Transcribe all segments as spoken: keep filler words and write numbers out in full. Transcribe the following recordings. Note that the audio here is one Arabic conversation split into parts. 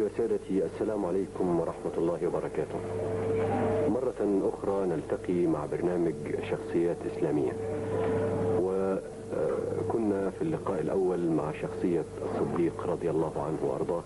وسادتي، السلام عليكم ورحمة الله وبركاته. مرة أخرى نلتقي مع برنامج شخصيات إسلامية، وكنا في اللقاء الأول مع شخصية الصديق رضي الله عنه وأرضاه،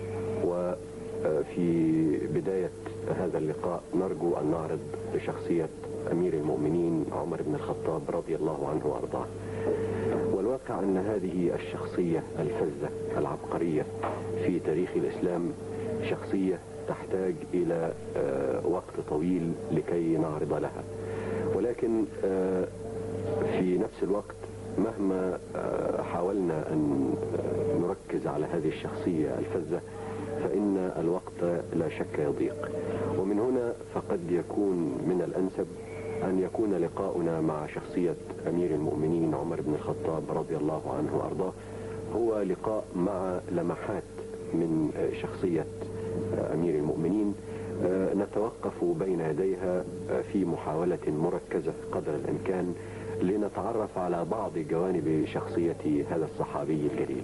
وفي بداية هذا اللقاء نرجو أن نعرض شخصية أمير المؤمنين عمر بن الخطاب رضي الله عنه وأرضاه. والواقع أن هذه الشخصية الفذة العبقرية في تاريخ الإسلام شخصية تحتاج إلى وقت طويل لكي نعرض لها، ولكن في نفس الوقت مهما حاولنا أن نركز على هذه الشخصية الفذة فإن الوقت لا شك يضيق، ومن هنا فقد يكون من الأنسب أن يكون لقاؤنا مع شخصية أمير المؤمنين عمر بن الخطاب رضي الله عنه وأرضاه هو لقاء مع لمحات من شخصية أمير المؤمنين نتوقف بين يديها في محاولة مركزة قدر الإمكان لنتعرف على بعض جوانب شخصية هذا الصحابي الجليل.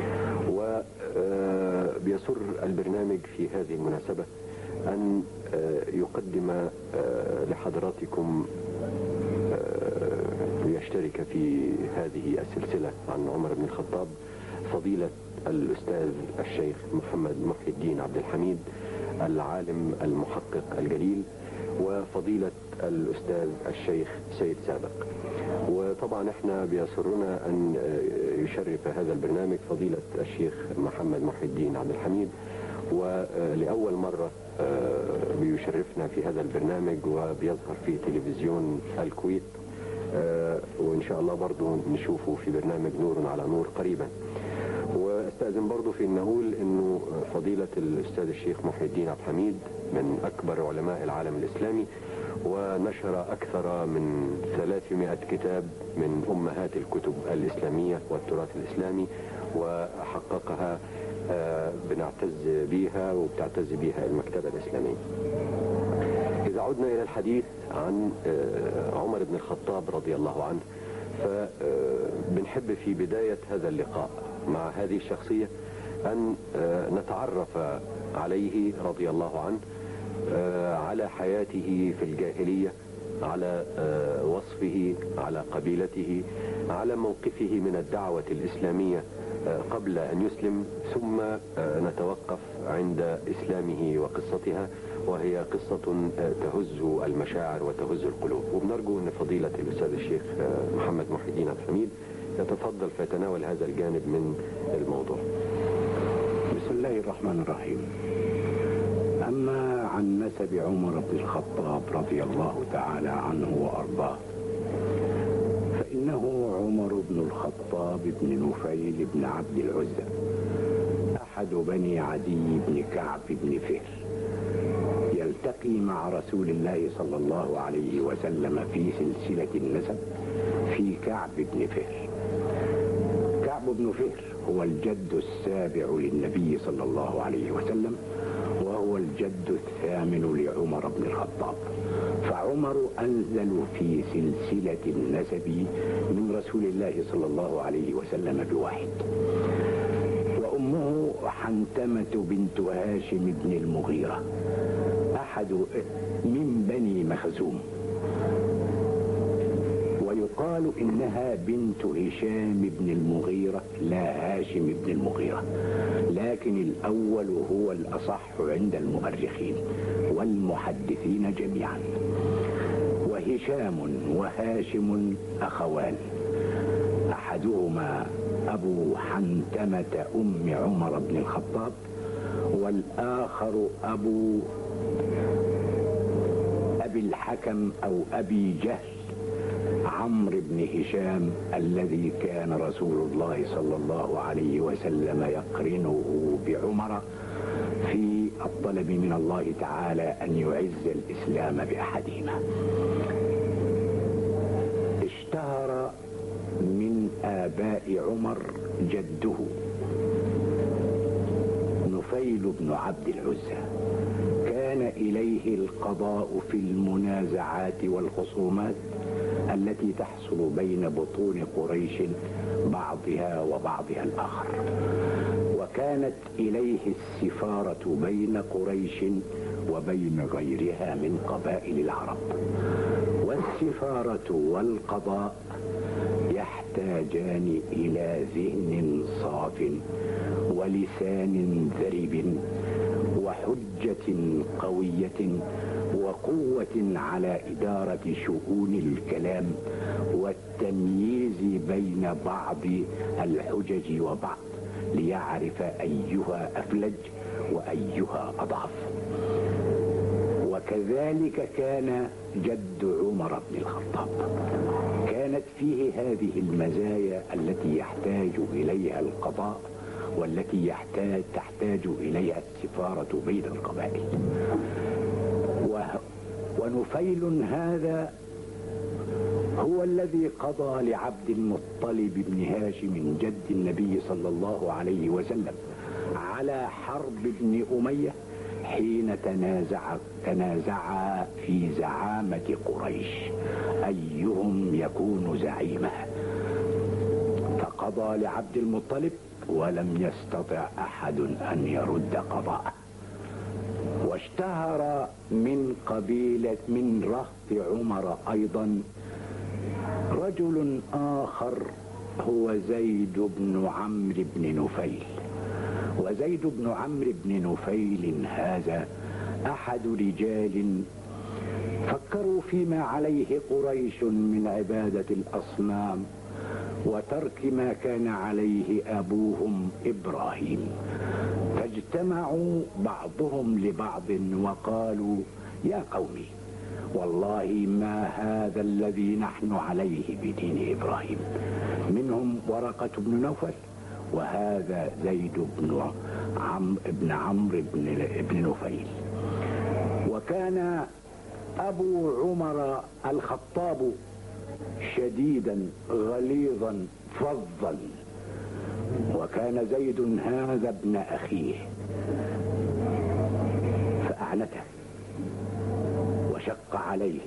وبيسر البرنامج في هذه المناسبة أن يقدم لحضراتكم ليشترك في هذه السلسلة عن عمر بن الخطاب فضيلة الأستاذ الشيخ محمد محي الدين عبد الحميد العالم المحقق الجليل، وفضيلة الأستاذ الشيخ سيد سابق. وطبعا احنا بيسرنا أن يشرف هذا البرنامج فضيلة الشيخ محمد محي الدين عبد الحميد، ولأول مرة بيشرفنا في هذا البرنامج وبيظهر في تلفزيون الكويت، وإن شاء الله برضو نشوفه في برنامج نور على نور قريبا. واستأذن برضو في أن أقول أنه فضيلة الأستاذ الشيخ محي الدين عبد الحميد من أكبر علماء العالم الإسلامي، ونشر أكثر من ثلاثمائة كتاب من أمهات الكتب الإسلامية والتراث الإسلامي، وحققها بنعتز بيها وبتعتز بيها المكتبة الإسلامية. إذا عدنا إلى الحديث عن عمر بن الخطاب رضي الله عنه، فبنحب في بداية هذا اللقاء مع هذه الشخصية أن نتعرف عليه رضي الله عنه، على حياته في الجاهلية، على وصفه، على قبيلته، على موقفه من الدعوة الإسلامية قبل أن يسلم، ثم نتوقف عند إسلامه وقصتها، وهي قصة تهز المشاعر وتهز القلوب. وبنرجو أن فضيلة الأستاذ الشيخ محمد محي الدين عبد الحميد يتفضل فيتناول هذا الجانب من الموضوع. بسم الله الرحمن الرحيم. أما عن نسب عمر بن الخطاب رضي الله تعالى عنه وأرضاه، فإنه عمر بن الخطاب بن نفيل بن عبد العزى، أحد بني عدي بن كعب بن فهر، يلتقي مع رسول الله صلى الله عليه وسلم في سلسلة النسب في كعب بن فهر. كعب بن فهر هو الجد السابع للنبي صلى الله عليه وسلم، وهو الجد الثامن لعمر بن الخطاب، فعمر أنزل في سلسلة النسب من رسول الله صلى الله عليه وسلم بواحد. وأمه حنتمة بنت هاشم بن المغيرة، أحد من بني مخزوم، ويقال إنها بنت هشام بن المغيرة لا هاشم بن المغيرة، لكن الأول هو الأصح عند المؤرخين والمحدثين جميعا. وهشام وهاشم أخوان، أحدهما أبو حنتمة أم عمر بن الخطاب، والآخر أبو أبي الحكم أو أبي جهل عمرو بن هشام، الذي كان رسول الله صلى الله عليه وسلم يقرنه بعمر في الطلب من الله تعالى أن يعز الإسلام بأحدهما. اشتهر من آباء عمر جده نفيل بن عبد العزى، كان إليه القضاء في المنازعات والخصومات التي تحصل بين بطون قريش بعضها وبعضها الآخر، وكانت إليه السفارة بين قريش وبين غيرها من قبائل العرب. والسفارة والقضاء يحتاجان إلى ذهن صاف ولسان ذرب وحجة قوية وقوة على إدارة شؤون الكلام والتمييز بين بعض الحجج وبعض ليعرف أيها أفلج وأيها أضعف. وكذلك كان جد عمر بن الخطاب، كانت فيه هذه المزايا التي يحتاج إليها القضاء والتي يحتاج تحتاج إليها السفارة بين القبائل. ونفيل هذا هو الذي قضى لعبد المطلب بن هاشم جد النبي صلى الله عليه وسلم على حرب ابن أمية حين تنازع تنازع في زعامة قريش أيهم يكون زعيمها، فقضى لعبد المطلب ولم يستطع أحد أن يرد قضاءه. واشتهر من قبيلة من رهط عمر أيضا رجل آخر هو زيد بن عمرو بن نفيل. وزيد بن عمرو بن نفيل هذا أحد رجال فكروا فيما عليه قريش من عبادة الأصنام وترك ما كان عليه أبوهم إبراهيم، فاجتمعوا بعضهم لبعض وقالوا: يا قومي، والله ما هذا الذي نحن عليه بدين إبراهيم. منهم ورقة بن نوفل، وهذا زيد بن عمرو بن عمرو بن نفيل. وكان أبو عمر الخطاب شديدا غليظا فظا، وكان زيد هذا ابن أخيه، فأعنته وشق عليه،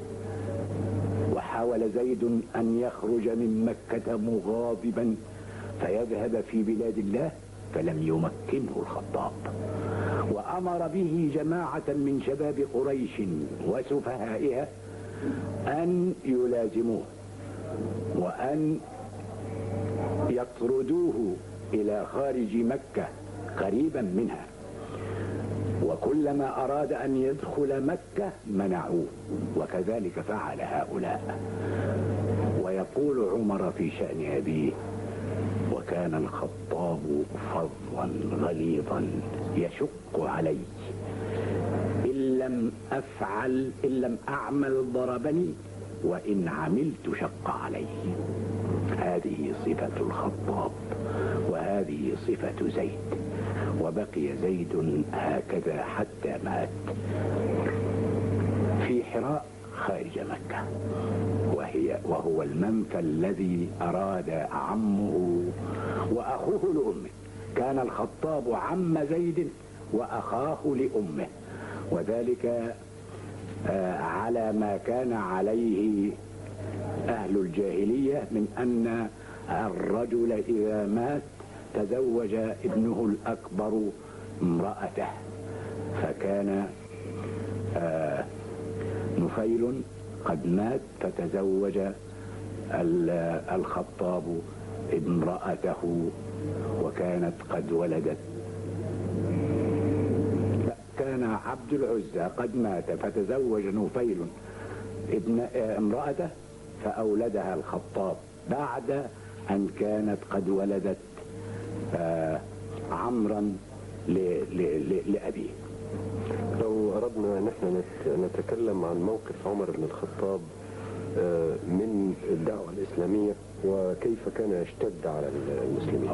وحاول زيد أن يخرج من مكة مغاضبا فيذهب في بلاد الله، فلم يمكنه الخطاب، وأمر به جماعة من شباب قريش وسفهائها أن يلازموه وأن يطردوه إلى خارج مكة قريبا منها، وكلما أراد أن يدخل مكة منعوه، وكذلك فعل هؤلاء. ويقول عمر في شأن أبيه: وكان الخطاب فظا غليظا يشق علي، إن لم أفعل إن لم أعمل ضربني، وإن عملت شق علي. هذه صفة الخطاب وهذه صفة زيد. وبقي زيد هكذا حتى مات في حراء خارج مكة، وهي وهو المنفى الذي أراد عمه وأخوه لأمه. كان الخطاب عم زيد وأخاه لأمه، وذلك على ما كان عليه أهل الجاهلية من أن الرجل إذا مات تزوج ابنه الأكبر امرأته، فكان نفيل قد مات فتزوج الخطاب امرأته، وكانت قد ولدت. كان عبد العزى قد مات فتزوج نفيل ابن امرأته فأولدها الخطاب بعد أن كانت قد ولدت عمرا لأبيه. لو أردنا نحن نتكلم عن موقف عمر بن الخطاب من الدعوة الإسلامية وكيف كان يشتد على المسلمين.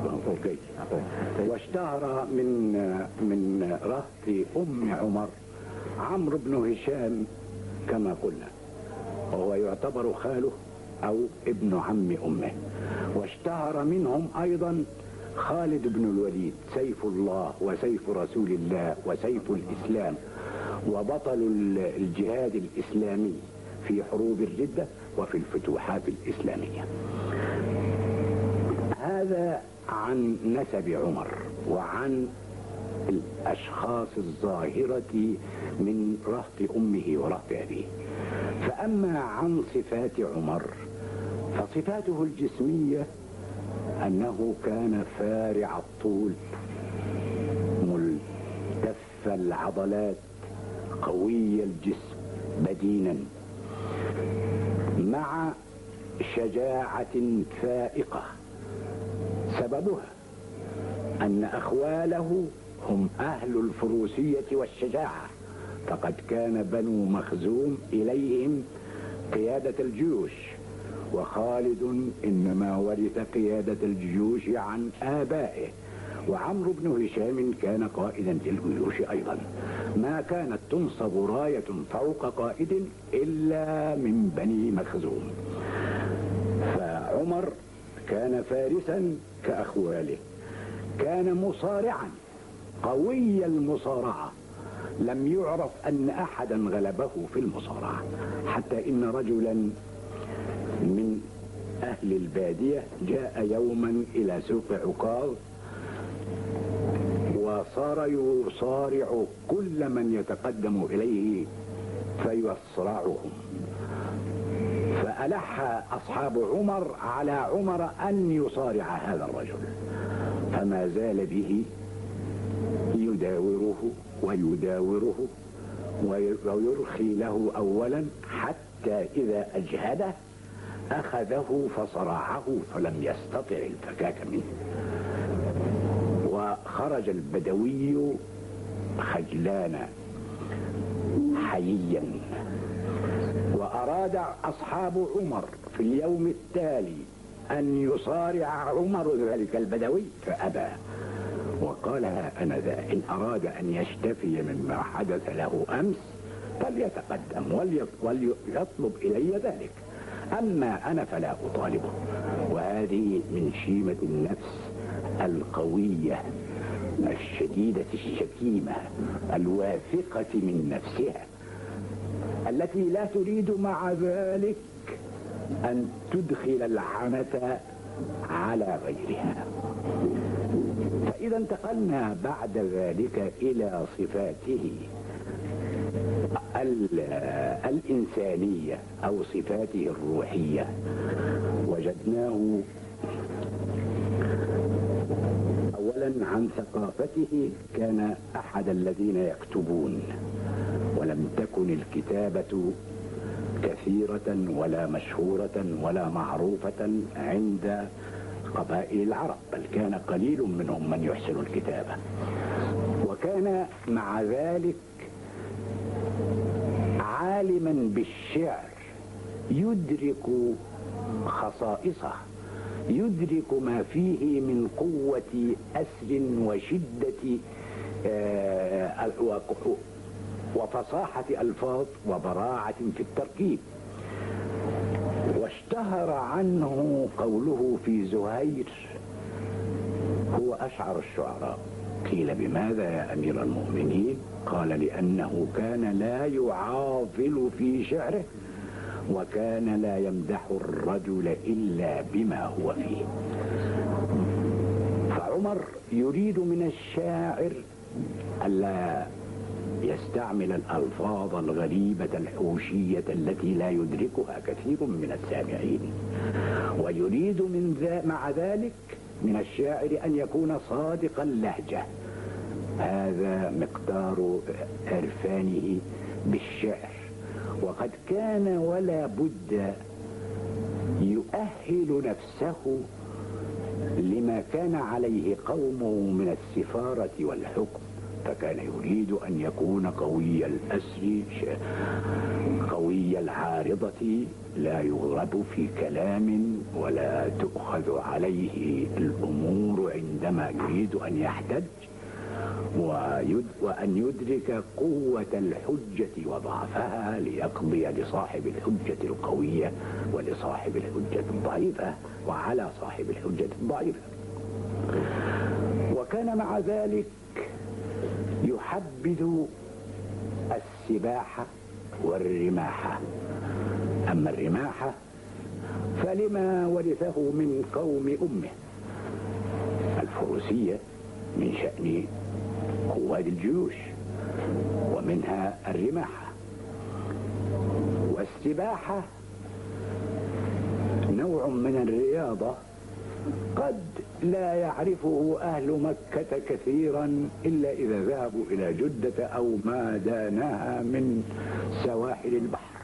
واشتهر من من رهط أم عمر عمرو بن هشام كما قلنا، وهو يعتبر خاله أو ابن عم أمه. واشتهر منهم أيضا خالد بن الوليد سيف الله وسيف رسول الله وسيف الإسلام وبطل الجهاد الإسلامي في حروب الردة وفي الفتوحات الإسلامية. هذا عن نسب عمر. وعن الأشخاص الظاهرة من رهط أمه ورهط أبيه. فأما عن صفات عمر فصفاته الجسمية أنه كان فارع الطول ملتف العضلات قوي الجسم بدينا، مع شجاعة فائقة. سببها أن أخواله هم أهل الفروسية والشجاعة، فقد كان بنو مخزوم إليهم قيادة الجيوش، وخالد إنما ورث قيادة الجيوش عن آبائه، وعمرو بن هشام كان قائدا للجيوش أيضا. ما كانت تنصب راية فوق قائد إلا من بني مخزوم. فعمر كان فارسا كأخواله، كان مصارعا قوي المصارعة، لم يعرف أن أحدا غلبه في المصارعة، حتى إن رجلا من أهل البادية جاء يوما إلى سوق عكاظ وصار يصارع كل من يتقدم إليه فيصرعهم، فألح أصحاب عمر على عمر أن يصارع هذا الرجل، فما زال به يداوره ويداوره ويرخي له أولا، حتى إذا أجهده أخذه فصرعه فلم يستطع الفكاك منه. وخرج البدوي خجلانا حييا، وأراد أصحاب عمر في اليوم التالي أن يصارع عمر ذلك البدوي فأبى، وقال ها أنا ذا، إن أراد أن يشتفي مما حدث له أمس فليتقدم وليطلب إلي ذلك، أما أنا فلا أطالبه. وهذه من شيمة النفس القوية الشديدة الشكيمة الواثقة من نفسها، التي لا تريد مع ذلك أن تدخل العنة على غيرها. فإذا انتقلنا بعد ذلك إلى صفاته الإنسانية أو صفاته الروحية، وجدناه أولا عن ثقافته كان أحد الذين يكتبون، ولم تكن الكتابة كثيرة ولا مشهورة ولا معروفة عند قبائل العرب، بل كان قليل منهم من يحسن الكتابة. وكان مع ذلك عالما بالشعر، يدرك خصائصه، يدرك ما فيه من قوة أسر وشدة وفصاحة ألفاظ وبراعة في التركيب. واشتهر عنه قوله في زهير: هو أشعر الشعراء. قيل: بماذا يا أمير المؤمنين؟ قال: لأنه كان لا يعاضل في شعره، وكان لا يمدح الرجل إلا بما هو فيه. فعمر يريد من الشاعر ألا يستعمل الألفاظ الغريبة الحوشية التي لا يدركها كثير من السامعين، ويريد من ذا مع ذلك من الشاعر أن يكون صادق اللهجة. هذا مقدار عرفانه بالشعر، وقد كان ولا بد يؤهل نفسه لما كان عليه قومه من السفارة والحكم، فكان يريد أن يكون قوي الأسر قوي العارضة، لا يغرب في كلام ولا تؤخذ عليه الأمور عندما يريد أن يحتج، وأن يدرك قوة الحجة وضعفها ليقضي لصاحب الحجة القوية ولصاحب الحجة الضعيفة وعلى صاحب الحجة الضعيفة. وكان مع ذلك يحبذ السباحة والرماحة. أما الرماحة فلما ورثه من قوم أمه الفروسية، من شأن قواد الجيوش، ومنها الرماحة. والسباحة نوع من الرياضة قد لا يعرفه أهل مكة كثيرا إلا إذا ذهبوا إلى جدة أو ما داناها من سواحل البحر.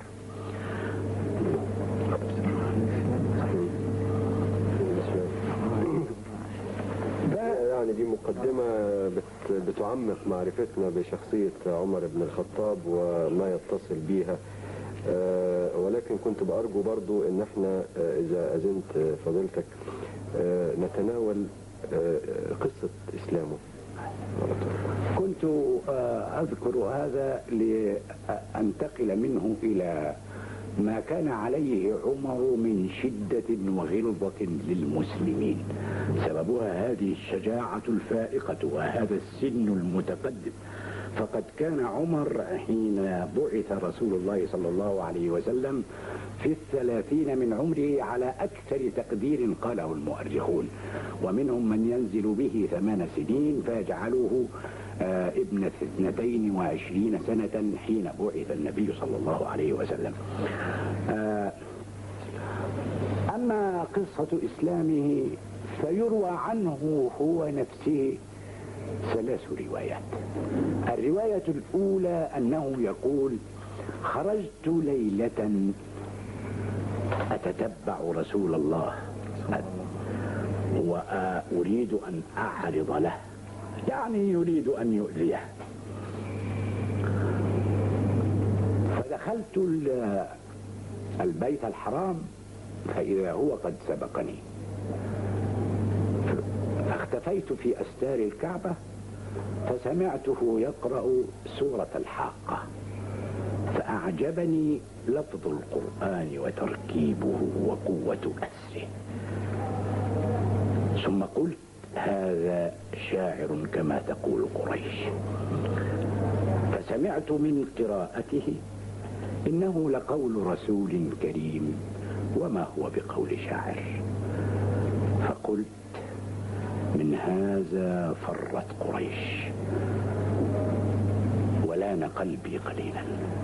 يعني دي مقدمة بت بتعمق معرفتنا بشخصية عمر بن الخطاب وما يتصل بيها، أه ولكن كنت بأرجو برضو ان احنا أه اذا اذنت فضيلتك أه نتناول أه قصة اسلامه. كنت اذكر هذا لانتقل منه الى ما كان عليه عمر من شدة وغلظة للمسلمين، سببها هذه الشجاعة الفائقة وهذا السن المتقدم. فقد كان عمر حين بعث رسول الله صلى الله عليه وسلم في الثلاثين من عمره على أكثر تقدير قاله المؤرخون، ومنهم من ينزل به ثمان سنين فيجعلوه آه ابن اثنتين وعشرين سنة حين بعث النبي صلى الله عليه وسلم. آه أما قصة إسلامه فيروى عنه هو نفسه ثلاث روايات. الرواية الأولى أنه يقول: خرجت ليلة أتتبع رسول الله وأريد أن أعرض له، يعني يريد أن يؤذيه، فدخلت البيت الحرام فإذا هو قد سبقني، فاختفيت في أستار الكعبة فسمعته يقرأ سورة الحاقة، فأعجبني لفظ القرآن وتركيبه وقوة أسره، ثم قلت: هذا شاعر كما تقول قريش. فسمعت من قراءته: إنه لقول رسول كريم وما هو بقول شاعر. فقلت: من هذا فرت قريش ولان قلبي قليلا.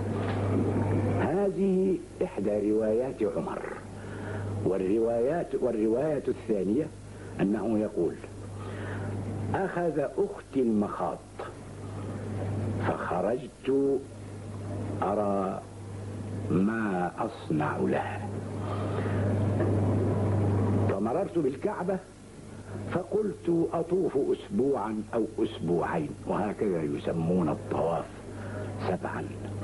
هذه إحدى روايات عمر. والروايات والرواية الثانية أنه يقول: أخذ أختي المخاض فخرجت أرى ما أصنع لها، فمررت بالكعبة فقلت أطوف أسبوعا أو أسبوعين، وهكذا يسمون الطواف سبعا.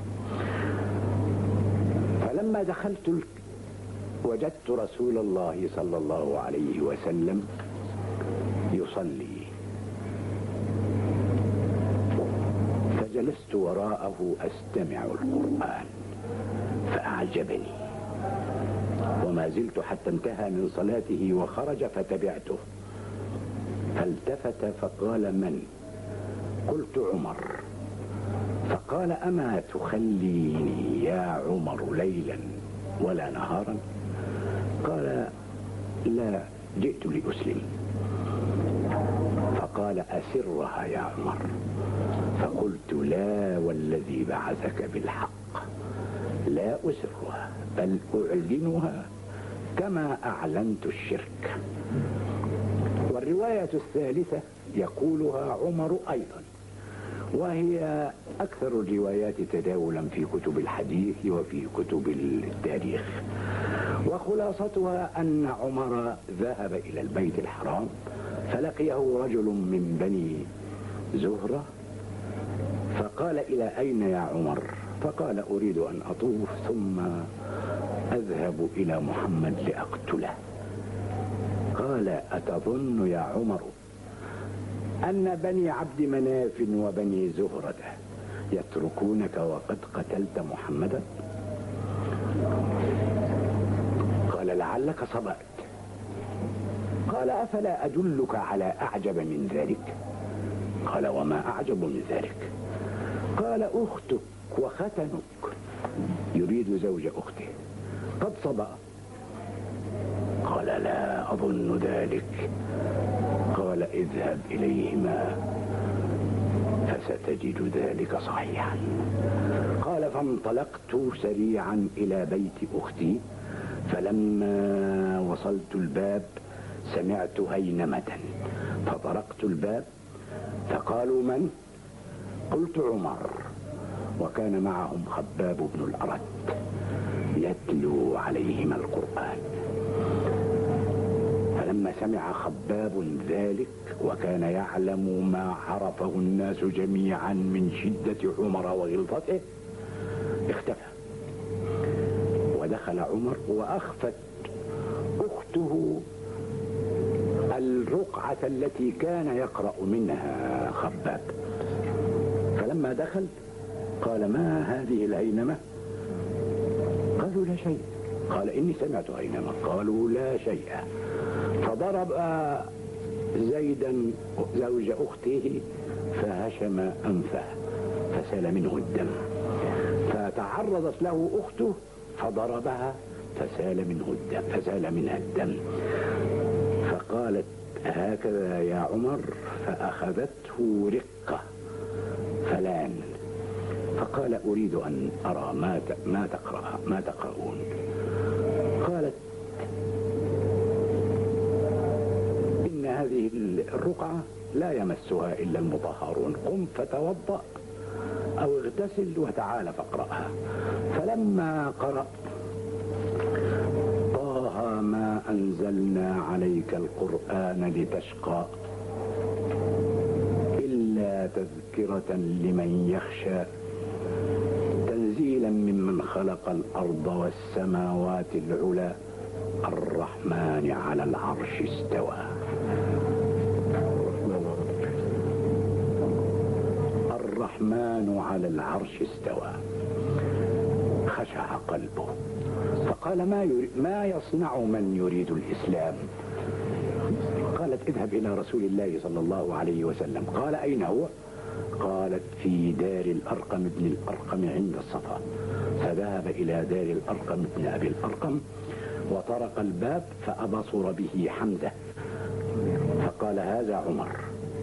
فلما دخلت وجدت رسول الله صلى الله عليه وسلم يصلي، فجلست وراءه أستمع القرآن فأعجبني، وما زلت حتى انتهى من صلاته وخرج فتبعته، فالتفت فقال: من؟ قلت: عمر. فقال: أما تخليني يا عمر ليلا ولا نهارا؟ قال: لا، جئت لأسلم. فقال: أسرها يا عمر. فقلت: لا والذي بعثك بالحق، لا أسرها بل أعلنها كما أعلنت الشرك. والرواية الثالثة يقولها عمر أيضا، وهي أكثر الروايات تداولا في كتب الحديث وفي كتب التاريخ، وخلاصتها أن عمر ذهب إلى البيت الحرام فلقيه رجل من بني زهرة فقال: إلى أين يا عمر؟ فقال: أريد أن أطوف ثم أذهب إلى محمد لأقتله. قال: أتظن يا عمر أن بني عبد مناف وبني زهرة يتركونك وقد قتلت محمدا؟ قال: لعلك صبأت. قال: أفلا أدلك على أعجب من ذلك؟ قال: وما أعجب من ذلك؟ قال: أختك وختنك، يريد زوج أخته، قد صبأ. قال: لا أظن ذلك. قال: قال اذهب إليهما فستجد ذلك صحيحا. قال فانطلقت سريعا إلى بيت أختي، فلما وصلت الباب سمعت هينمة فطرقت الباب فقالوا من؟ قلت عمر، وكان معهم خباب بن الأرت يتلو عليهما القرآن. فلما سمع خباب ذلك وكان يعلم ما عرفه الناس جميعا من شدة عمر وغلظته اختفى، ودخل عمر وأخفت أخته الرقعة التي كان يقرأ منها خباب. فلما دخل قال ما هذه الهينمة؟ قالوا لا شيء. قال إني سمعت هينمة. قالوا لا شيء. فضرب زيدا زوج أخته فهشم أنفه فسال منه الدم، فتعرضت له أخته فضربها فسال منه الدم فسال منها الدم. فقالت هكذا يا عمر، فأخذته رقة فلان. فقال أريد أن أرى ما ما تقرأ ما تقرؤون. قالت إن هذه الرقعة لا يمسها إلا المطهرون، قم فتوضأ أو اغتسل وتعال فاقرأها. فلما قرأ طه ما أنزلنا عليك القرآن لتشقى إلا تذكرة لمن يخشى تنزيلا ممن خلق الأرض والسماوات العلى الرحمن على العرش استوى. الرحمن على العرش استوى. خشع قلبه فقال ما, ما يصنع من يريد الإسلام؟ قالت اذهب إلى رسول الله صلى الله عليه وسلم. قال أين هو؟ قالت في دار الأرقم ابن الأرقم عند الصفا. فذهب إلى دار الأرقم ابن أبي الأرقم وطرق الباب فأبصر به حمزة فقال هذا عمر.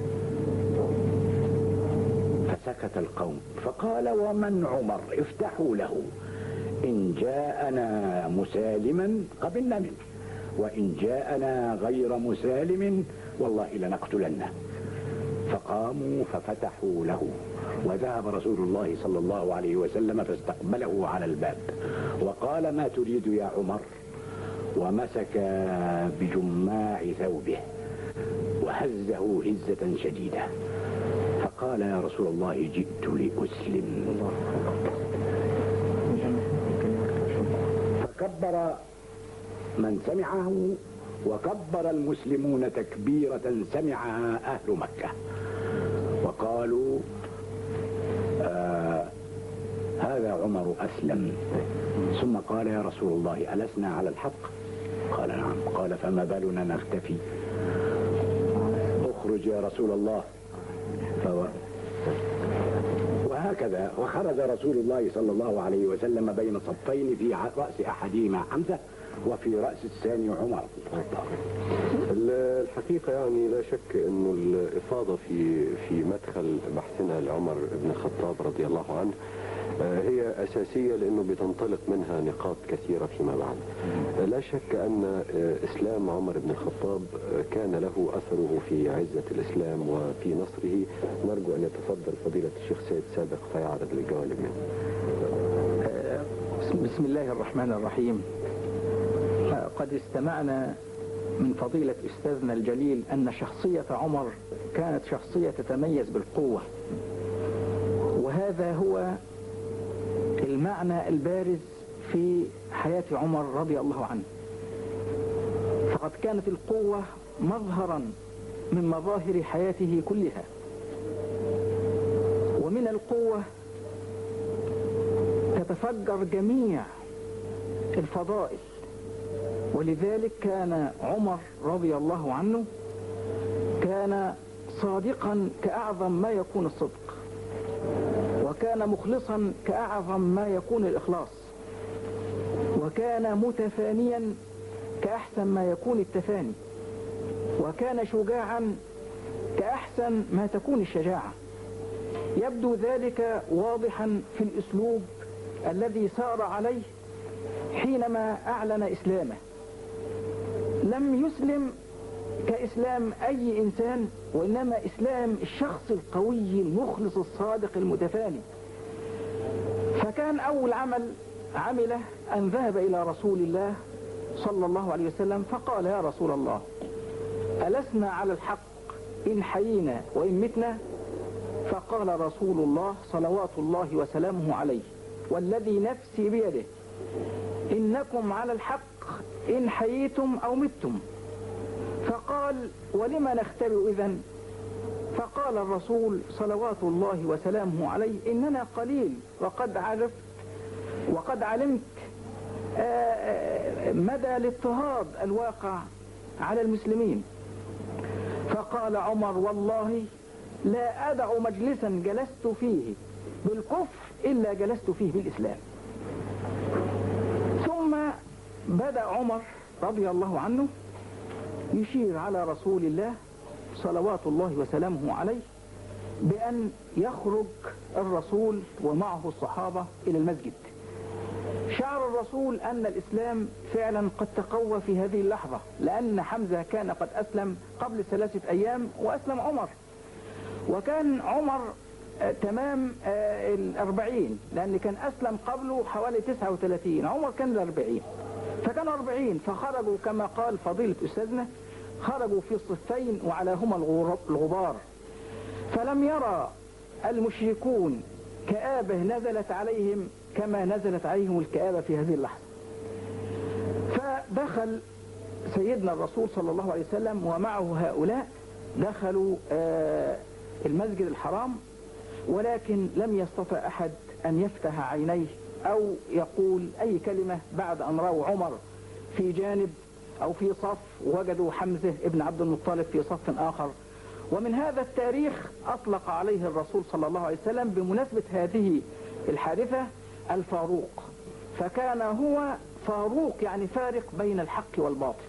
فسكت القوم فقال ومن عمر؟ افتحوا له، إن جاءنا مسالما قبلنا منه، وإن جاءنا غير مسالم والله لنقتلنه. فقاموا ففتحوا له، وذهب رسول الله صلى الله عليه وسلم فاستقبله على الباب وقال ما تريد يا عمر؟ ومسك بجماع ثوبه وهزه هزة شديدة فقال يا رسول الله جئت لأسلم. فكبر من سمعه وكبر المسلمون تكبيرة سمعها أهل مكة وقالوا آه هذا عمر أسلم. ثم قال يا رسول الله ألسنا على الحق؟ قال نعم. قال فما بالنا نختفي؟ اخرج يا رسول الله. فو... وهكذا وخرج رسول الله صلى الله عليه وسلم بين صفين، في رأس أحدهما حمزة وفي رأس الثاني عمر بن الخطاب. الحقيقة يعني لا شك أنه الإفاضة في في مدخل بحثنا لعمر بن الخطاب رضي الله عنه هي أساسية، لأنه بتنطلق منها نقاط كثيرة فيما بعد. لا شك أن إسلام عمر بن الخطاب كان له أثره في عزة الإسلام وفي نصره. نرجو أن يتفضل فضيلة الشيخ سيد سابق فيعرض الجوانب منه. بسم الله الرحمن الرحيم. قد استمعنا من فضيلة أستاذنا الجليل أن شخصية عمر كانت شخصية تتميز بالقوة، وهذا هو المعنى البارز في حياة عمر رضي الله عنه. فقد كانت القوة مظهرا من مظاهر حياته كلها، ومن القوة تتفجر جميع الفضائل. ولذلك كان عمر رضي الله عنه كان صادقا كأعظم ما يكون الصدق، وكان مخلصا كأعظم ما يكون الإخلاص، وكان متفانيا كأحسن ما يكون التفاني، وكان شجاعا بأحسن ما تكون الشجاعة. يبدو ذلك واضحا في الأسلوب الذي سار عليه حينما أعلن إسلامه. لم يسلم كإسلام أي إنسان، وإنما إسلام الشخص القوي المخلص الصادق المتفاني. فكان أول عمل عمله أن ذهب إلى رسول الله صلى الله عليه وسلم فقال: يا رسول الله، ألسنا على الحق إن حيينا وإن متنا؟ فقال رسول الله صلوات الله وسلامه عليه: والذي نفسي بيده، إنكم على الحق إن حييتم أو متم. فقال: ولما نختبئ إذن؟ فقال الرسول صلوات الله وسلامه عليه: إننا قليل، وقد عرفت وقد علمت مدى الاضطهاد الواقع على المسلمين. فقال عمر: والله لا أدع مجلسا جلست فيه بالكفر إلا جلست فيه بالإسلام. ثم بدأ عمر رضي الله عنه يشير على رسول الله صلوات الله وسلامه عليه بأن يخرج الرسول ومعه الصحابة إلى المسجد. شعر الرسول أن الإسلام فعلا قد تقوى في هذه اللحظة، لأن حمزة كان قد أسلم قبل ثلاثة أيام وأسلم عمر، وكان عمر تمام الأربعين، لأن كان أسلم قبله حوالي تسعة وثلاثين، عمر كان الأربعين، فكان أربعين. فخرجوا كما قال فضيلة أستاذنا: خرجوا في صفين وعلاهما الغبار، فلم يرى المشركون كآبة نزلت عليهم كما نزلت عليهم الكآبة في هذه اللحظة. فدخل سيدنا الرسول صلى الله عليه وسلم ومعه هؤلاء، دخلوا المسجد الحرام، ولكن لم يستطع أحد أن يفتح عينيه أو يقول أي كلمة بعد أن رأوا عمر في جانب أو في صف، وجدوا حمزة ابن عبد المطلب في صف آخر. ومن هذا التاريخ أطلق عليه الرسول صلى الله عليه وسلم بمناسبة هذه الحادثة الفاروق، فكان هو فاروق يعني فارق بين الحق والباطل.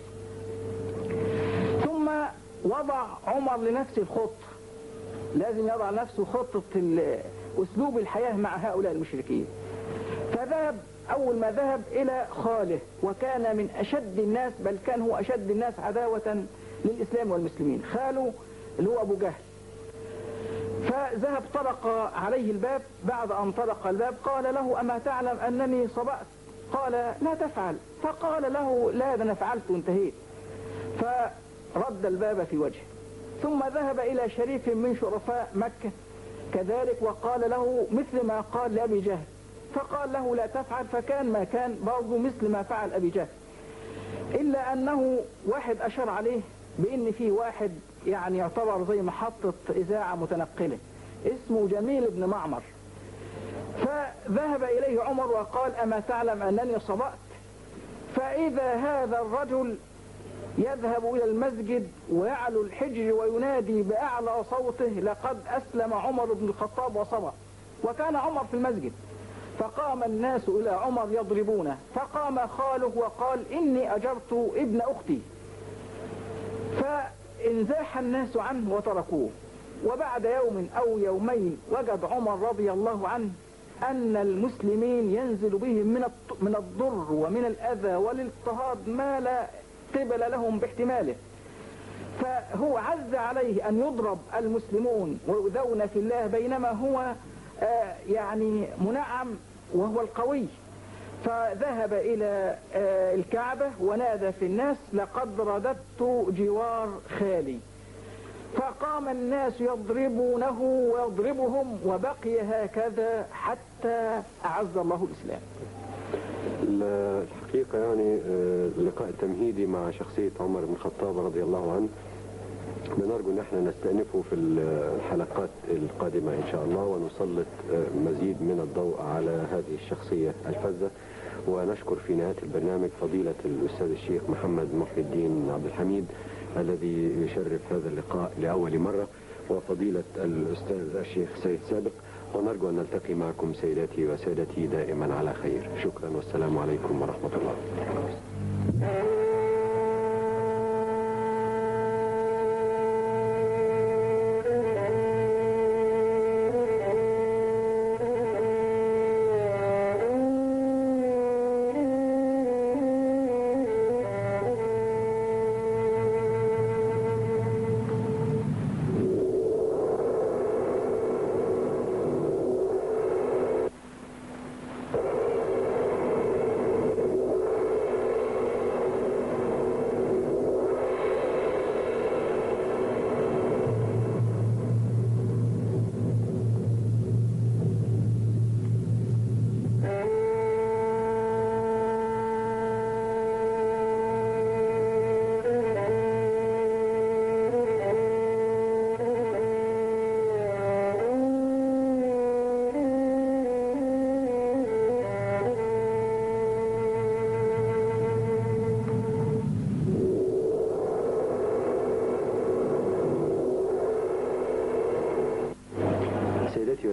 ثم وضع عمر لنفسه الخطة، لازم يضع نفسه خطة أسلوب الحياة مع هؤلاء المشركين. فذهب، أول ما ذهب إلى خاله، وكان من أشد الناس، بل كان هو أشد الناس عداوة للإسلام والمسلمين، خاله اللي هو أبو جهل. فذهب طرق عليه الباب، بعد أن طرق الباب قال له: أما تعلم أنني صبأت؟ قال: لا تفعل. فقال له: لا، ده أنا فعلت وانتهيت. فرد الباب في وجهه. ثم ذهب إلى شريف من شرفاء مكة كذلك وقال له مثل ما قال لأبي جهل، فقال له: لا تفعل. فكان ما كان برضه مثل ما فعل أبي جهل، إلا أنه واحد أشار عليه بأن فيه واحد يعني يعتبر زي محطة إذاعة متنقلة اسمه جميل بن معمر. فذهب إليه عمر وقال: أما تعلم أنني صبأت؟ فإذا هذا الرجل يذهب إلى المسجد ويعلو الحجر وينادي بأعلى صوته: لقد أسلم عمر بن الخطاب وصبأ. وكان عمر في المسجد، فقام الناس إلى عمر يضربونه، فقام خاله وقال: إني أجرت ابن أختي. فانزاح الناس عنه وتركوه. وبعد يوم أو يومين وجد عمر رضي الله عنه أن المسلمين ينزل بهم من الضر ومن الأذى والاضطهاد ما لا قبل لهم باحتماله، فهو عز عليه أن يضرب المسلمون ويؤذون في الله، بينما هو آه يعني منعم وهو القوي. فذهب إلى آه الكعبة ونادى في الناس: لقد رددت جوار خالي. فقام الناس يضربونه ويضربهم، وبقي هكذا حتى أعز الله الإسلام. الحقيقة يعني اللقاء التمهيدي مع شخصية عمر بن الخطاب رضي الله عنه بنرجو ان احنا نستأنفه في الحلقات القادمة ان شاء الله، ونسلط مزيد من الضوء على هذه الشخصية الفذة. ونشكر في نهاية البرنامج فضيلة الأستاذ الشيخ محمد محي الدين عبد الحميد الذي يشرف هذا اللقاء لأول مرة، وفضيلة الأستاذ الشيخ سيد سابق، ونرجو أن نلتقي معكم سيداتي وسادتي دائما على خير. شكرا والسلام عليكم ورحمة الله.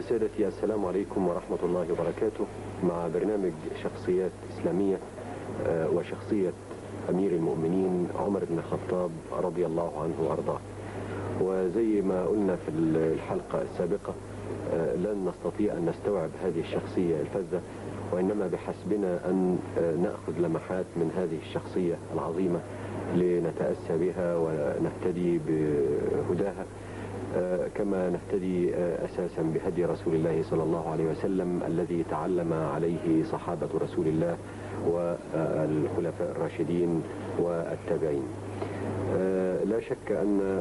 سادتي، السلام عليكم ورحمة الله وبركاته. مع برنامج شخصيات إسلامية وشخصية أمير المؤمنين عمر بن الخطاب رضي الله عنه وأرضاه. وزي ما قلنا في الحلقة السابقة، لن نستطيع أن نستوعب هذه الشخصية الفذة، وإنما بحسبنا أن نأخذ لمحات من هذه الشخصية العظيمة لنتأسى بها ونهتدي بهداها، كما نهتدي أساسا بهدي رسول الله صلى الله عليه وسلم الذي تعلم عليه صحابة رسول الله والخلفاء الراشدين والتابعين. لا شك أن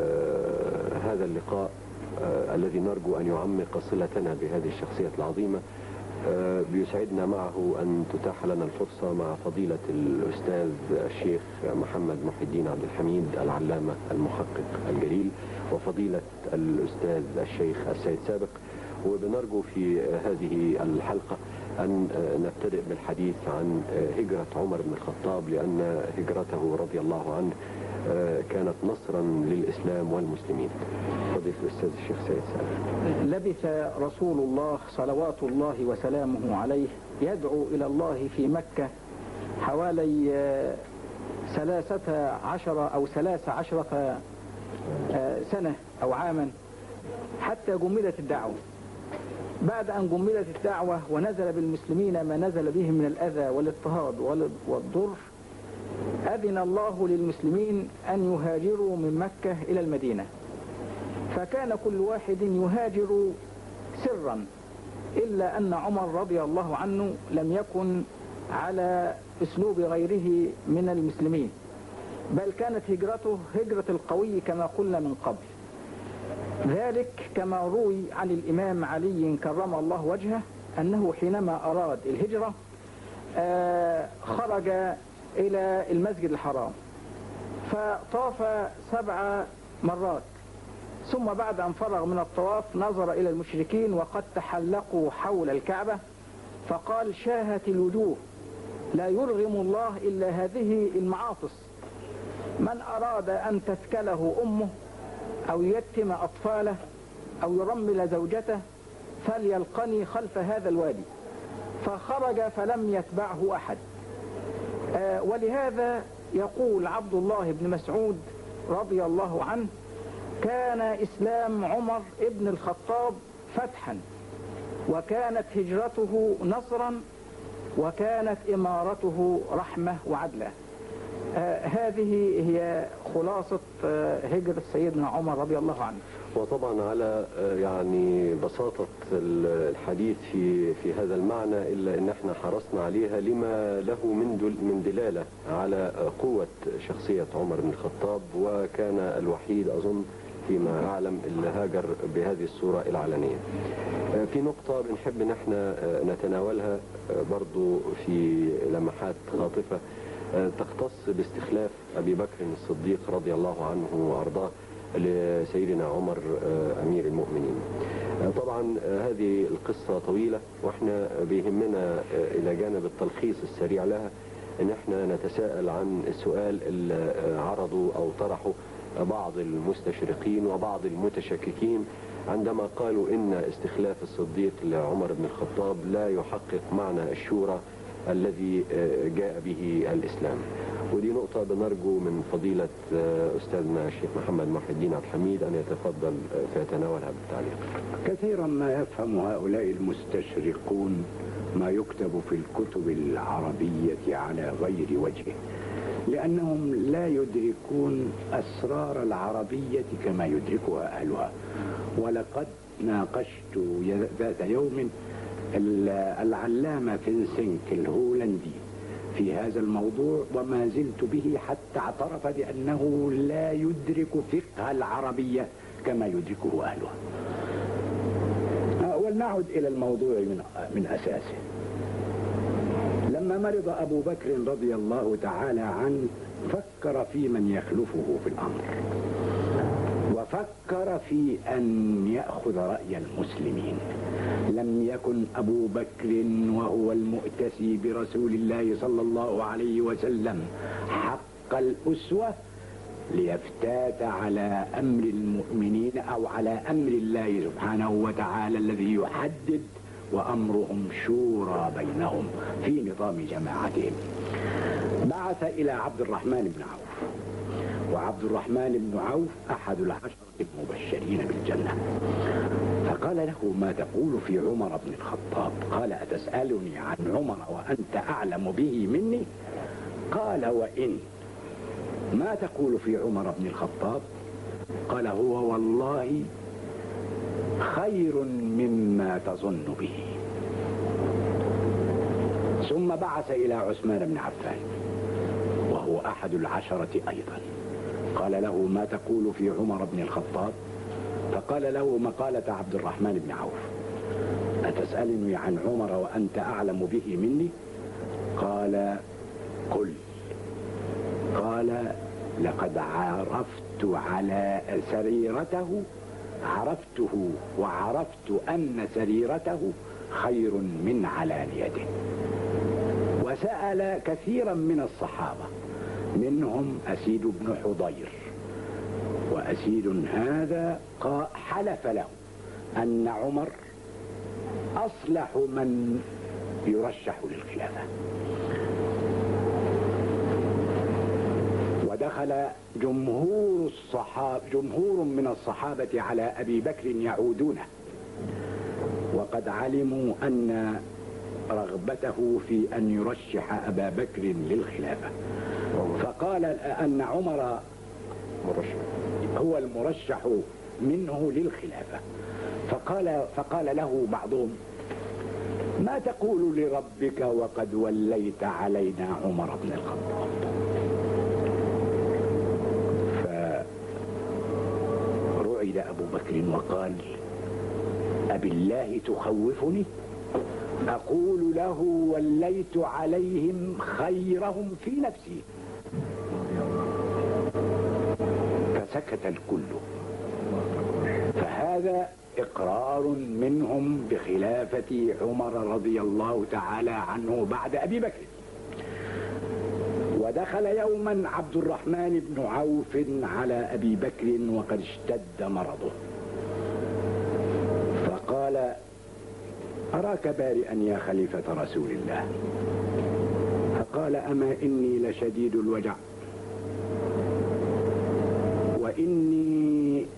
هذا اللقاء الذي نرجو أن يعمق صلتنا بهذه الشخصية العظيمة بيسعدنا معه أن تتاح لنا الفرصة مع فضيلة الأستاذ الشيخ محمد محي الدين عبد الحميد العلامة المحقق الجليل، وفضيلة الأستاذ الشيخ السيد سابق. وبنرجو في هذه الحلقة أن نبتدئ بالحديث عن هجرة عمر بن الخطاب، لأن هجرته رضي الله عنه كانت نصرا للإسلام والمسلمين. فضيلة الأستاذ الشيخ سيد سابق. لبث رسول الله صلوات الله وسلامه عليه يدعو إلى الله في مكة حوالي ثلاثة عشر أو ثلاث عشرة سنة أو عاما حتى جمدت الدعوة. بعد أن جمدت الدعوة ونزل بالمسلمين ما نزل بهم من الأذى والاضطهاد والضر، أذن الله للمسلمين أن يهاجروا من مكة إلى المدينة، فكان كل واحد يهاجر سرا، إلا أن عمر رضي الله عنه لم يكن على أسلوب غيره من المسلمين، بل كانت هجرته هجرة القوي كما قلنا من قبل. ذلك كما روي عن الإمام علي كرم الله وجهه أنه حينما أراد الهجرة خرج إلى المسجد الحرام فطاف سبع مرات، ثم بعد أن فرغ من الطواف نظر إلى المشركين وقد تحلقوا حول الكعبة فقال: شاهت الوجوه، لا يرغم الله إلا هذه المعاطس، من أراد أن تثكله أمه أو يتم أطفاله أو يرمل زوجته فليلقني خلف هذا الوادي. فخرج فلم يتبعه أحد. آه ولهذا يقول عبد الله بن مسعود رضي الله عنه: كان إسلام عمر ابن الخطاب فتحا، وكانت هجرته نصرا، وكانت إمارته رحمة وعدلا. آه هذه هي خلاصة آه هجرة سيدنا عمر رضي الله عنه. وطبعا على يعني بساطة الحديث في في هذا المعنى، إلا إن احنا حرصنا عليها لما له من دل من دلالة على قوة شخصية عمر بن الخطاب، وكان الوحيد أظن فيما أعلم اللي هاجر بهذه الصورة العلنية. في نقطة بنحب ان احنا نتناولها برضو في لمحات خاطفة تختص باستخلاف أبي بكر الصديق رضي الله عنه وأرضاه لسيدنا عمر أمير المؤمنين. طبعا هذه القصة طويلة، واحنا بيهمنا إلى جانب التلخيص السريع لها ان احنا نتساءل عن السؤال اللي عرضوا أو طرحوا بعض المستشرقين وبعض المتشككين عندما قالوا إن استخلاف الصديق لعمر بن الخطاب لا يحقق معنى الشورى الذي جاء به الإسلام. ودي نقطة بنرجو من فضيلة أستاذنا الشيخ محمد محي الدين عبد الحميد أن يتفضل فيتناولها بالتعليق. كثيرا ما يفهم هؤلاء المستشرقون ما يكتب في الكتب العربية على غير وجهه، لأنهم لا يدركون أسرار العربية كما يدركها أهلها. ولقد ناقشت ذات يوم العلامة فينسنك الهولندي في هذا الموضوع، وما زلت به حتى اعترف بأنه لا يدرك فقه العربية كما يدركه أهلها. ولنعد إلى الموضوع من, من أساسه. لما مرض أبو بكر رضي الله تعالى عنه فكر في من يخلفه في الأمر، وفكر في أن يأخذ رأي المسلمين. لم يكن أبو بكر وهو المؤتسي برسول الله صلى الله عليه وسلم حق الأسوة ليفتات على أمر المؤمنين أو على أمر الله سبحانه وتعالى الذي يحدد وأمرهم شورى بينهم في نظام جماعتهم. بعث إلى عبد الرحمن بن عوف، وعبد الرحمن بن عوف أحد العشرة المبشرين بالجنة، فقال له: ما تقول في عمر بن الخطاب؟ قال: أتسألني عن عمر وأنت أعلم به مني؟ قال: وإن. ما تقول في عمر بن الخطاب؟ قال: هو والله خير مما تظن به. ثم بعث إلى عثمان بن عفان وهو أحد العشرة أيضا، قال له: ما تقول في عمر بن الخطاب؟ فقال له مقالة عبد الرحمن بن عوف: أتسألني عن عمر وأنت أعلم به مني؟ قال: قل. قال: لقد عرفت على سريرته عرفته وعرفت أن سريرته خير من علانيته. وسأل كثيرا من الصحابة، منهم أسيد بن حضير، وأسيد هذا حلف له أن عمر أصلح من يرشح للخلافة. ودخل جمهور الصحابة جمهور من الصحابة على أبي بكر يعودونه، وقد علموا أن رغبته في أن يرشح أبا بكر للخلافة، فقال أن عمر هو المرشح منه للخلافة. فقال, فقال له بعضهم: ما تقول لربك وقد وليت علينا عمر بن الخطاب؟ فرعد أبو بكر وقال: أبالله تخوفني؟ أقول له وليت عليهم خيرهم في نفسي. فسكت الكل. فهذا إقرار منهم بخلافة عمر رضي الله تعالى عنه بعد أبي بكر. ودخل يوما عبد الرحمن بن عوف على أبي بكر وقد اشتد مرضه، فقال: أراك بارئا يا خليفة رسول الله. فقال: أما إني لشديد الوجع، وإني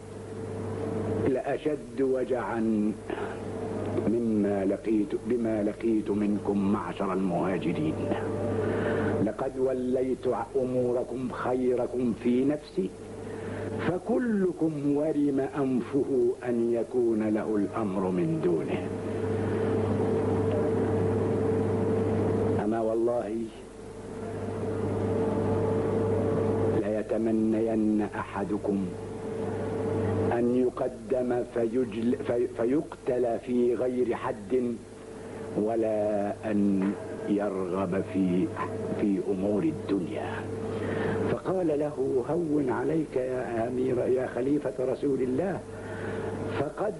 لأشد وجعا مما لقيت بما لقيت منكم معشر المهاجرين. لقد وليت أموركم خيركم في نفسي، فكلكم ورم أنفه أن يكون له الأمر من دونه. أما والله ليتمنين أحدكم أن يقدم فيجل في فيقتل في غير حد، ولا أن يرغب في في أمور الدنيا. فقال له: هون عليك يا أمير يا خليفة رسول الله، فقد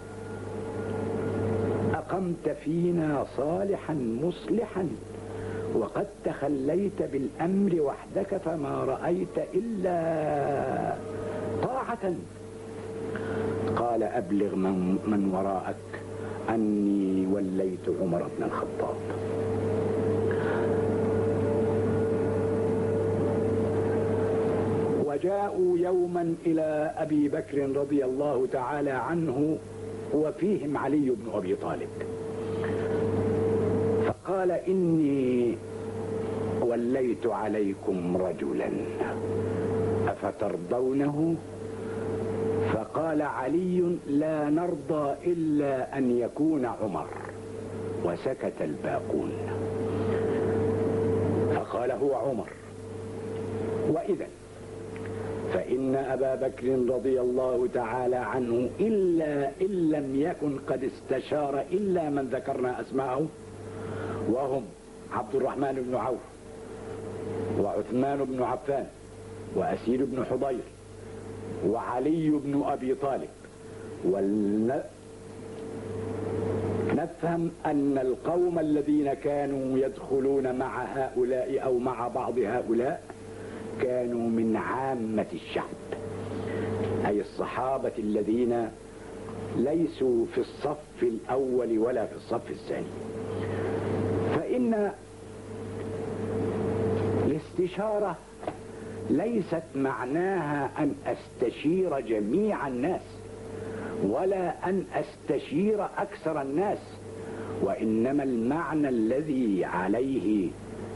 أقمت فينا صالحا مصلحا، وقد تخليت بالأمر وحدك، فما رأيت إلا طاعة. قال: أبلغ من, من وراءك أني وليت عمر بن الخطاب. وجاءوا يوما إلى أبي بكر رضي الله تعالى عنه وفيهم علي بن أبي طالب، فقال: إني وليت عليكم رجلا أفترضونه؟ فقال علي: لا نرضى إلا أن يكون عمر. وسكت الباقون. فقال: هو عمر. وإذا فإن أبا بكر رضي الله تعالى عنه إلا إن لم يكن قد استشار إلا من ذكرنا أسماءهم، وهم عبد الرحمن بن عوف، وعثمان بن عفان، وأسيد بن حضير، وعلي بن أبي طالب. ونفهم أن القوم الذين كانوا يدخلون مع هؤلاء أو مع بعض هؤلاء كانوا من عامة الشعب، أي الصحابة الذين ليسوا في الصف الأول ولا في الصف الثاني. فإن الاستشارة ليست معناها أن أستشير جميع الناس ولا أن أستشير أكثر الناس، وإنما المعنى الذي عليه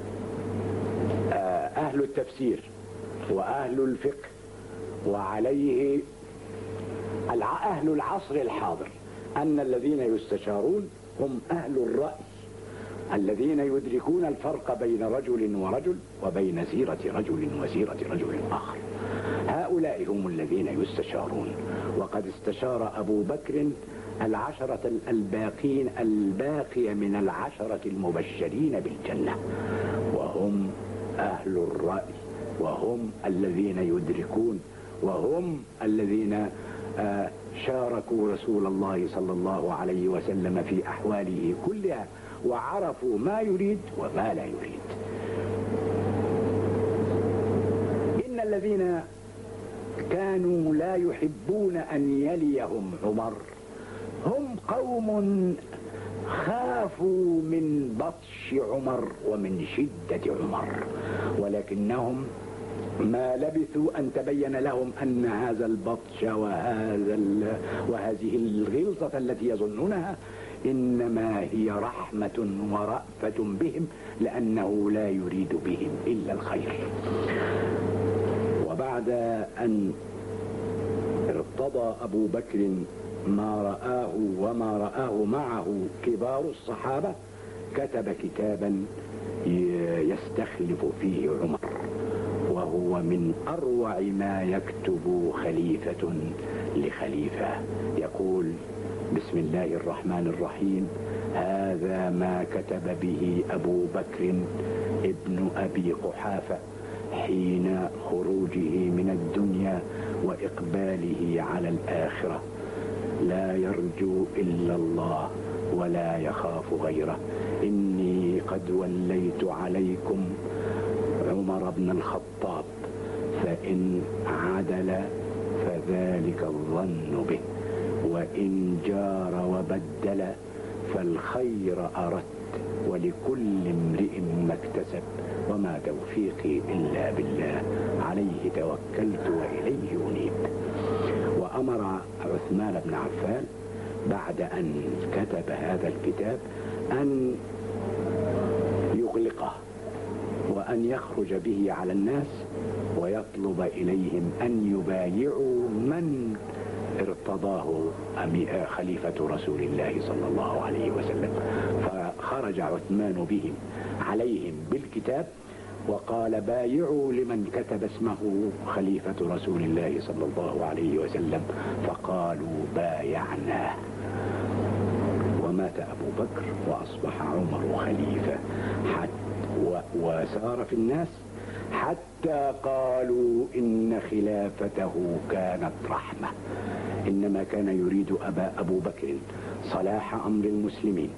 أهل التفسير وأهل الفقه وعليه أهل العصر الحاضر أن الذين يستشارون هم أهل الرأي الذين يدركون الفرق بين رجل ورجل وبين سيرة رجل وسيرة رجل آخر. هؤلاء هم الذين يستشارون. وقد استشار أبو بكر العشرة الباقين الباقية من العشرة المبشرين بالجنة، وهم أهل الرأي وهم الذين يدركون وهم الذين شاركوا رسول الله صلى الله عليه وسلم في أحواله كلها وعرفوا ما يريد وما لا يريد. إن الذين كانوا لا يحبون أن يليهم عمر هم قوم خافوا من بطش عمر ومن شدة عمر، ولكنهم ما لبثوا أن تبين لهم أن هذا البطش وهذا وهذه الغلظة التي يظنونها إنما هي رحمة ورأفة بهم، لأنه لا يريد بهم إلا الخير. وبعد أن ارتضى أبو بكر ما رآه وما رآه معه كبار الصحابة كتب كتابا يستخلف فيه عمر، وهو من أروع ما يكتب خليفة لخليفة. يقول: بسم الله الرحمن الرحيم: هذا ما كتب به أبو بكر ابن أبي قحافة حين خروجه من الدنيا وإقباله على الآخرة، لا يرجو إلا الله ولا يخاف غيره. إني قد وليت عليكم عمر بن الخطاب، فإن عدل فذلك الظن به، وإن جار وبدل فالخير أردت، ولكل امرئ ما اكتسب، وما توفيقي إلا بالله، عليه توكلت وإليه أنيب. وأمر عثمان بن عفان بعد أن كتب هذا الكتاب أن يغلقه وأن يخرج به على الناس ويطلب إليهم أن يبايعوا من ارتضاه خليفة رسول الله صلى الله عليه وسلم. فخرج عثمان بهم عليهم بالكتاب وقال: بايعوا لمن كتب اسمه خليفة رسول الله صلى الله عليه وسلم. فقالوا: بايعناه. ومات أبو بكر وأصبح عمر خليفة، حتى وسار في الناس حتى قالوا إن خلافته كانت رحمة. إنما كان يريد أبا أبو بكر صلاح أمر المسلمين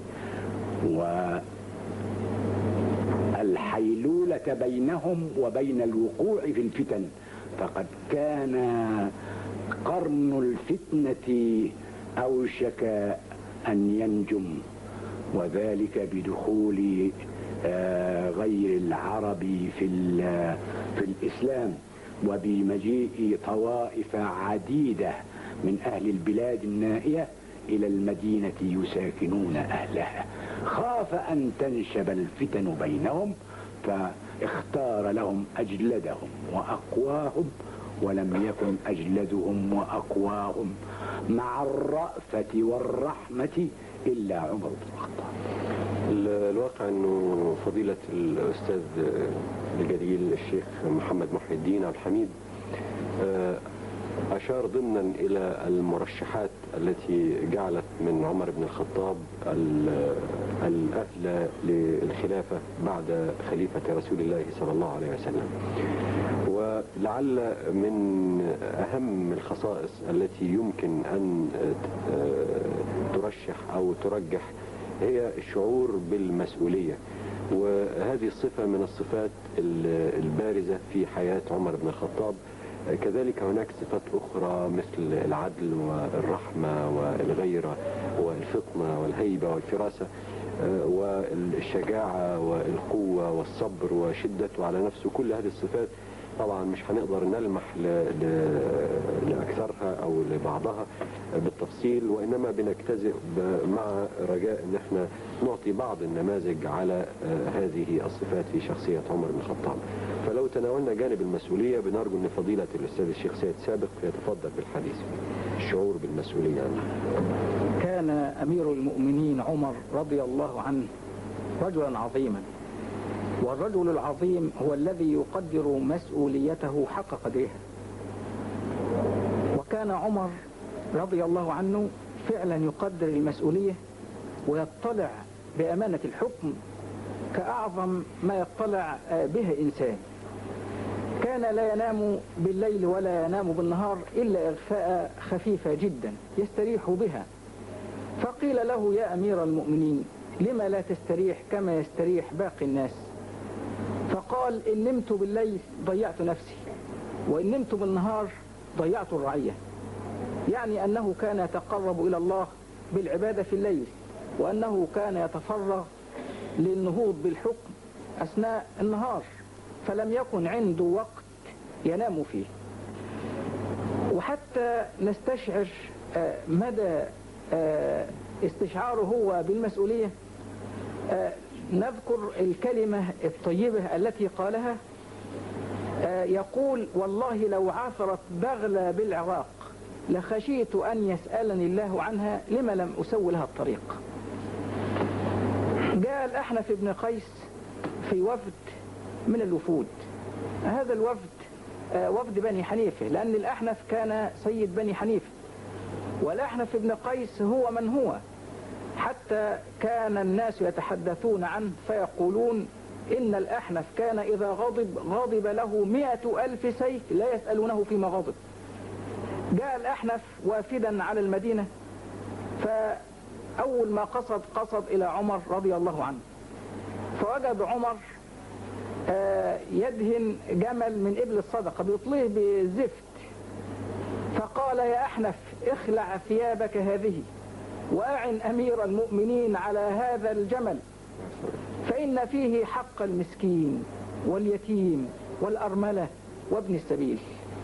والحيلولة بينهم وبين الوقوع في الفتن، فقد كان قرن الفتنة أوشك أن ينجم، وذلك بدخول غير العرب في في الإسلام، وبمجيء طوائف عديدة من أهل البلاد النائية إلى المدينة يساكنون أهلها. خاف أن تنشب الفتن بينهم فاختار لهم أجلدهم وأقواهم، ولم يكن أجلدهم وأقواهم مع الرأفة والرحمة إلا عمر بن الخطاب. الواقع أنه فضيلة الأستاذ الجليل الشيخ محمد محي الدين عبد الحميد أشار ضمنا إلى المرشحات التي جعلت من عمر بن الخطاب الأهل للخلافة بعد خليفة رسول الله صلى الله عليه وسلم. ولعل من أهم الخصائص التي يمكن أن ترشح أو ترجح هي الشعور بالمسؤولية. وهذه الصفة من الصفات البارزة في حياة عمر بن الخطاب. كذلك هناك صفات أخرى مثل العدل والرحمة والغيرة والفطنة والهيبة والفراسة والشجاعة والقوة والصبر وشدته على نفسه. كل هذه الصفات طبعا مش هنقدر نلمح لأكثرها أو لبعضها بالتفصيل، وإنما بنجتزئ مع رجاء أن احنا نعطي بعض النماذج على هذه الصفات في شخصية عمر بن الخطاب. فلو تناولنا جانب المسؤولية بنرجو أن فضيلة الأستاذ الشيخ سيد سابق يتفضل بالحديث. الشعور بالمسؤولية. كان أمير المؤمنين عمر رضي الله عنه رجلا عظيما، والرجل العظيم هو الذي يقدر مسؤوليته حق قدرها. وكان عمر رضي الله عنه فعلا يقدر المسؤولية ويطلع بأمانة الحكم كأعظم ما يطلع به إنسان. كان لا ينام بالليل ولا ينام بالنهار إلا إغفاء خفيفة جدا يستريح بها. فقيل له: يا أمير المؤمنين، لما لا تستريح كما يستريح باقي الناس؟ فقال: إن نمت بالليل ضيعت نفسي، وإن نمت بالنهار ضيعت الرعية. يعني أنه كان يتقرب إلى الله بالعبادة في الليل، وأنه كان يتفرغ للنهوض بالحكم أثناء النهار، فلم يكن عنده وقت ينام فيه. وحتى نستشعر مدى استشعاره هو بالمسؤولية نذكر الكلمة الطيبة التي قالها. يقول: والله لو عثرت بغلة بالعراق لخشيت أن يسألني الله عنها لما لم أسوي لها الطريق. جاء الأحنف بن قيس في وفد من الوفود. هذا الوفد وفد بني حنيفة، لأن الأحنف كان سيد بني حنيفة، والأحنف بن قيس هو من هو، حتى كان الناس يتحدثون عنه فيقولون إن الأحنف كان إذا غضب غضب له مئة ألف سيف لا يسألونه فيما غضب. جاء الأحنف وافدا على المدينة، فأول ما قصد قصد إلى عمر رضي الله عنه، فوجد عمر يدهن جمل من إبل الصدقة بيطليه بالزفت، فقال: يا أحنف، اخلع ثيابك هذه وأعن أمير المؤمنين على هذا الجمل، فإن فيه حق المسكين واليتيم والأرملة وابن السبيل.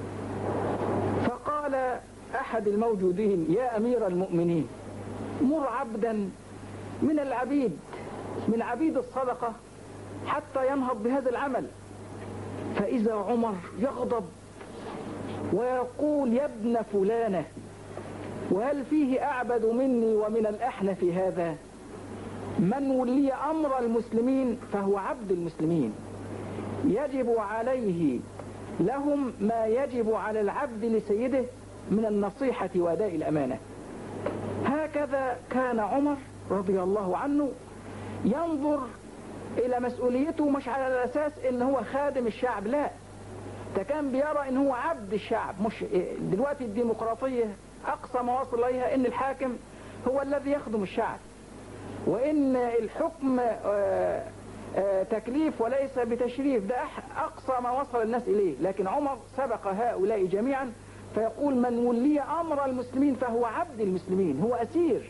فقال أحد الموجودين: يا أمير المؤمنين، مر عبدا من العبيد من عبيد الصدقة حتى ينهض بهذا العمل. فإذا عمر يغضب ويقول: يا ابن فلانة، وهل فيه أعبد مني ومن الأحنف هذا؟ من ولي أمر المسلمين فهو عبد المسلمين، يجب عليه لهم ما يجب على العبد لسيده من النصيحة وأداء الأمانة. هكذا كان عمر رضي الله عنه ينظر إلى مسؤوليته، مش على الأساس إن هو خادم الشعب، لا، ده كان بيرى إن هو عبد الشعب. مش دلوقتي الديمقراطية أقصى ما وصل إليها إن الحاكم هو الذي يخدم الشعب، وإن الحكم آآ آآ تكليف وليس بتشريف، ده أقصى ما وصل الناس إليه. لكن عمر سبق هؤلاء جميعا، فيقول: من ولي أمر المسلمين فهو عبد المسلمين، هو أسير.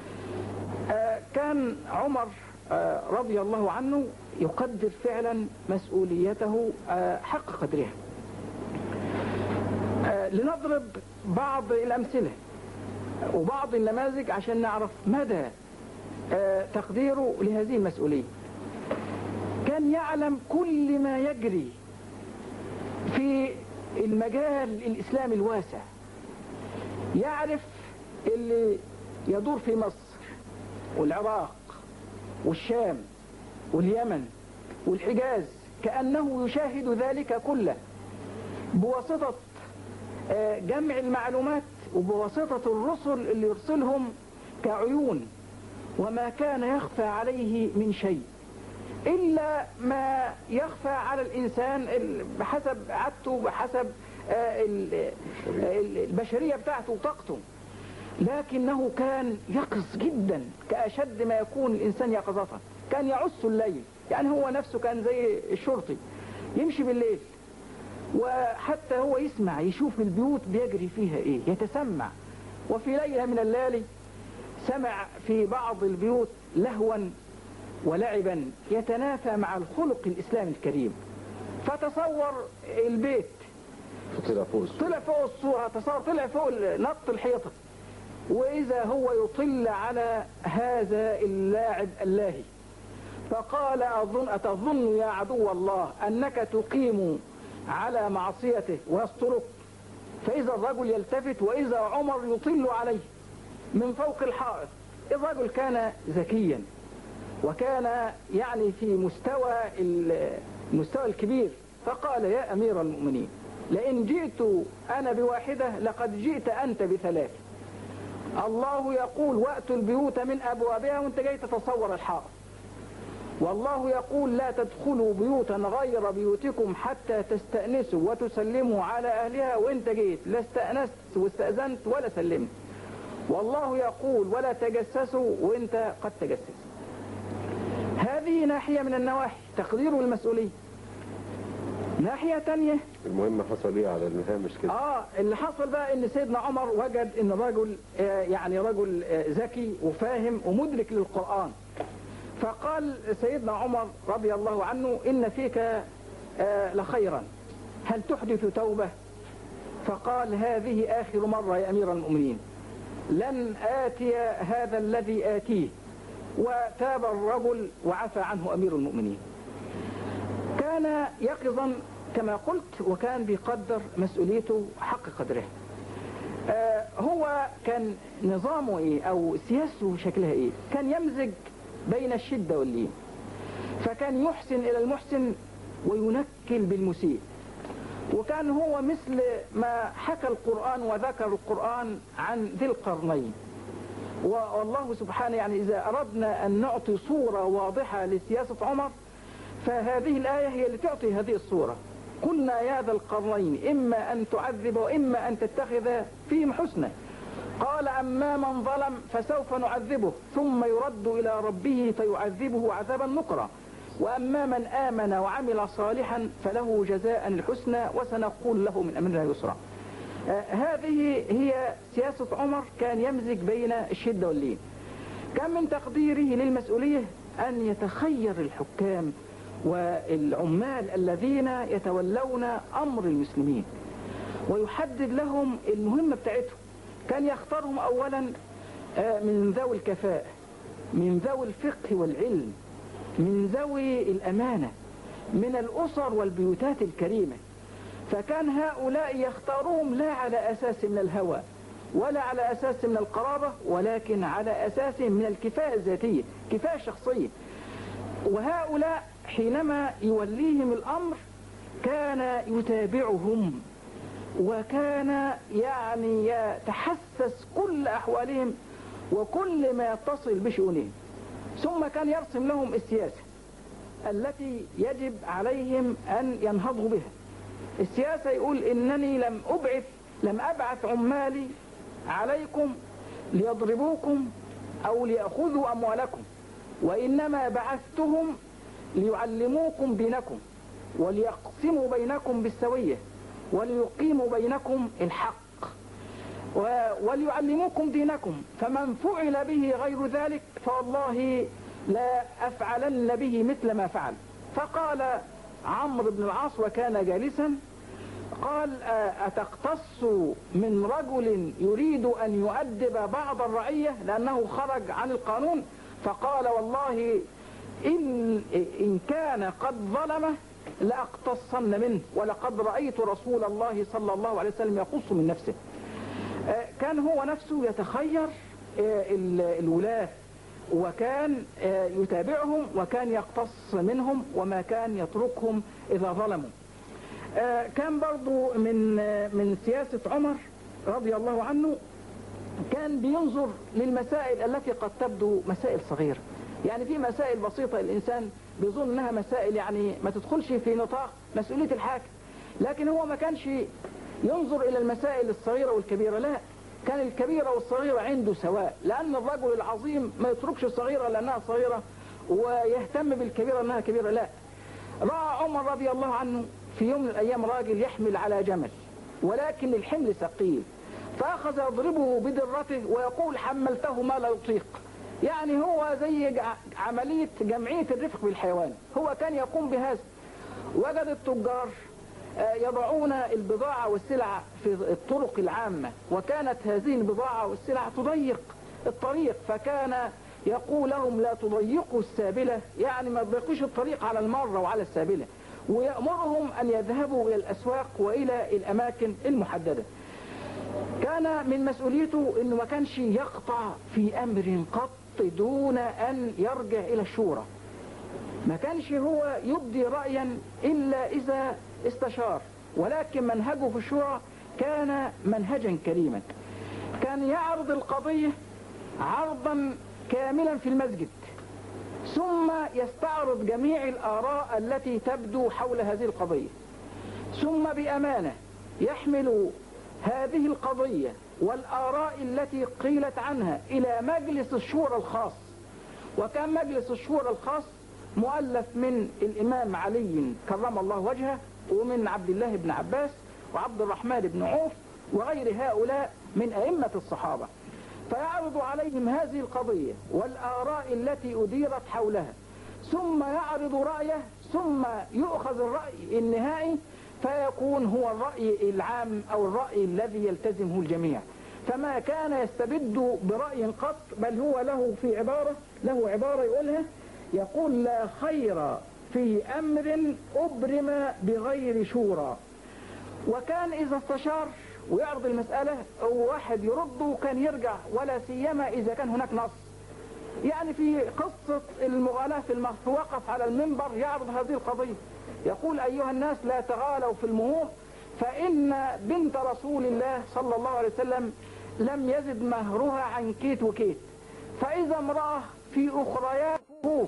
كان عمر رضي الله عنه يقدر فعلا مسؤوليته حق قدرها. لنضرب بعض الأمثلة وبعض النماذج عشان نعرف مدى تقديره لهذه المسؤولية. كان يعلم كل ما يجري في المجال الإسلامي الواسع، يعرف اللي يدور في مصر والعراق والشام واليمن والحجاز، كأنه يشاهد ذلك كله بواسطة جمع المعلومات وبواسطة الرسل اللي يرسلهم كعيون، وما كان يخفى عليه من شيء إلا ما يخفى على الإنسان بحسب عادته، بحسب البشرية بتاعته وطاقته. لكنه كان يقظ جدا، كأشد ما يكون الإنسان يقظة. كان يعس الليل يعني هو نفسه كان زي الشرطي يمشي بالليل، وحتى هو يسمع يشوف البيوت بيجري فيها ايه، يتسمع. وفي ليلة من الليالي سمع في بعض البيوت لهوا ولعبا يتنافى مع الخلق الإسلامي الكريم، فتصور البيت طلع فوق السور. طلع فوق الصورة، تصور طلع فوق نط الحيطة، وإذا هو يطل على هذا اللاعب اللاهي، فقال أظن أتظن يا عدو الله أنك تقيم على معصيته ويسترك؟ فإذا الرجل يلتفت وإذا عمر يطل عليه من فوق الحائط. الرجل كان ذكيا وكان يعني في مستوى المستوى الكبير، فقال يا أمير المؤمنين لئن جئت أنا بواحدة لقد جئت أنت بثلاث. الله يقول وأتوا البيوت من أبوابها وأنت جاي تتصور الحائط، والله يقول لا تدخلوا بيوتا غير بيوتكم حتى تستأنسوا وتسلموا على أهلها، وانت جيت لا استأنست واستأذنت ولا سلمت. والله يقول ولا تجسسوا وانت قد تجسس. هذه ناحية من النواحي تقدير المسؤولية. ناحية تانية المهم حصل ايه على الهامش كده؟ اه اللي حصل بقى ان سيدنا عمر وجد ان رجل آه يعني رجل آه ذكي وفاهم ومدرك للقرآن، فقال سيدنا عمر رضي الله عنه إن فيك آه لخيرا، هل تحدث توبة؟ فقال هذه آخر مرة يا أمير المؤمنين، لن آتي هذا الذي آتيه. وتاب الرجل وعفى عنه أمير المؤمنين. كان يقظا كما قلت، وكان بيقدر مسؤوليته حق قدره. آه هو كان نظامه إيه أو سياسته شكلها إيه؟ كان يمزج بين الشدة واللين، فكان يحسن إلى المحسن وينكل بالمسيء. وكان هو مثل ما حكى القرآن وذكر القرآن عن ذي القرنين. والله سبحانه يعني إذا أردنا أن نعطي صورة واضحة لسياسة عمر فهذه الآية هي اللي تعطي هذه الصورة. قلنا يا ذا القرنين إما أن تعذب وإما أن تتخذ فيهم حسنا. قال أما من ظلم فسوف نعذبه ثم يرد إلى ربه فيعذبه عذابا نكرا، وأما من آمن وعمل صالحا فله جزاء الحسنى وسنقول له من أمرنا يسرا. آه هذه هي سياسة عمر، كان يمزج بين الشدة واللين. كان من تقديره للمسؤولية أن يتخير الحكام والعمال الذين يتولون أمر المسلمين ويحدد لهم المهمة بتاعتهم. كان يختارهم أولا من ذوي الكفاءة، من ذوي الفقه والعلم، من ذوي الأمانة، من الأسر والبيوتات الكريمة. فكان هؤلاء يختارهم لا على أساس من الهوى ولا على أساس من القرابة، ولكن على أساس من الكفاءة الذاتية، كفاءة شخصية. وهؤلاء حينما يوليهم الأمر كان يتابعهم وكان يعني يتحسس كل أحوالهم وكل ما يتصل بشؤونهم، ثم كان يرسم لهم السياسة التي يجب عليهم أن ينهضوا بها. السياسة يقول إنني لم أبعث لم أبعث عمالي عليكم ليضربوكم أو ليأخذوا أموالكم، وإنما بعثتهم ليعلموكم دينكم وليقسموا بينكم بالسوية وليقيموا بينكم الحق وليعلموكم دينكم، فمن فعل به غير ذلك فوالله لا أفعلن به مثل ما فعل. فقال عمرو بن العاص وكان جالسا، قال أتقتص من رجل يريد أن يؤدب بعض الرعية لأنه خرج عن القانون؟ فقال والله إن, إن كان قد ظلمه لأقتصن منه، ولقد رأيت رسول الله صلى الله عليه وسلم يقص من نفسه. كان هو نفسه يتخير الولاة وكان يتابعهم وكان يقتص منهم وما كان يتركهم إذا ظلموا. كان برضو من من سياسة عمر رضي الله عنه كان بينظر للمسائل التي قد تبدو مسائل صغيرة، يعني في مسائل بسيطة الإنسان بيظن أنها مسائل يعني ما تدخلش في نطاق مسؤولية الحاكم، لكن هو ما كانش ينظر إلى المسائل الصغيرة والكبيرة، لا، كان الكبيرة والصغيرة عنده سواء، لأن الرجل العظيم ما يتركش الصغيرة لأنها صغيرة ويهتم بالكبيرة أنها كبيرة، لا. رأى عمر رضي الله عنه في يوم من الأيام راجل يحمل على جمل، ولكن الحمل ثقيل، فأخذ يضربه بدرته ويقول حملته ما لا يطيق. يعني هو زي عملية جمعية الرفق بالحيوان، هو كان يقوم بهذا. وجد التجار يضعون البضاعة والسلع في الطرق العامة، وكانت هذه البضاعة والسلع تضيق الطريق، فكان يقول لهم لا تضيقوا السابلة، يعني ما تضيقوش الطريق على المارة وعلى السابلة، ويأمرهم أن يذهبوا إلى الأسواق وإلى الأماكن المحددة. كان من مسؤوليته أنه ما كانش يقطع في أمر قط دون أن يرجع إلى الشورى. ما كانش هو يبدي رأيا إلا إذا استشار، ولكن منهجه في الشورى كان منهجا كريما. كان يعرض القضية عرضا كاملا في المسجد، ثم يستعرض جميع الآراء التي تبدو حول هذه القضية، ثم بأمانة يحمل هذه القضية والآراء التي قيلت عنها إلى مجلس الشورى الخاص. وكان مجلس الشورى الخاص مؤلف من الإمام علي كرم الله وجهه، ومن عبد الله بن عباس وعبد الرحمن بن عوف وغير هؤلاء من أئمة الصحابة، فيعرض عليهم هذه القضية والآراء التي أديرت حولها، ثم يعرض رأيه، ثم يؤخذ الرأي النهائي فيكون هو الرأي العام أو الرأي الذي يلتزمه الجميع. فما كان يستبد برأي قط، بل هو له في عبارة له عبارة يقولها، يقول لا خير في أمر أبرم بغير شورى. وكان إذا استشار ويعرض المسألة واحد يرد وكان يرجع، ولا سيما إذا كان هناك نص. يعني في قصة المغالاة في المهر وقف على المنبر يعرض هذه القضية، يقول أيها الناس لا تغالوا في المهور، فإن بنت رسول الله صلى الله عليه وسلم لم يزد مهرها عن كيت وكيت، فإذا امرأة في أخريات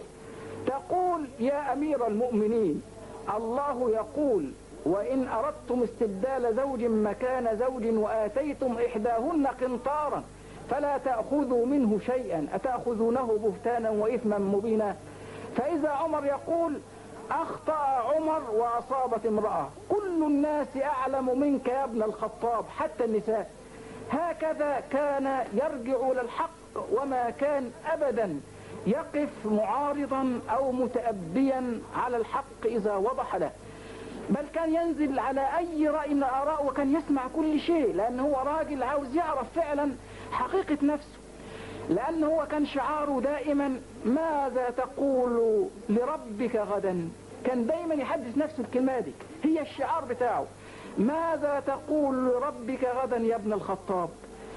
تقول يا أمير المؤمنين الله يقول وإن أردتم استبدال زوج مكان زوج وآتيتم إحداهن قنطارا فلا تأخذوا منه شيئا أتأخذونه بهتانا وإثما مبينا. فإذا عمر يقول أخطأ عمر وأصابت امرأة، كل الناس أعلم منك يا ابن الخطاب حتى النساء. هكذا كان يرجع إلى الحق، وما كان أبدا يقف معارضا أو متأبيا على الحق إذا وضح له، بل كان ينزل على أي رأي من الآراء وكان يسمع كل شيء، لأنه هو راجل عاوز يعرف فعلا حقيقة نفسه. لأنه هو كان شعاره دائما ماذا تقول لربك غدا، كان دايما يحدث نفسه الكلمة دي، هي الشعار بتاعه، ماذا تقول لربك غدا يا ابن الخطاب.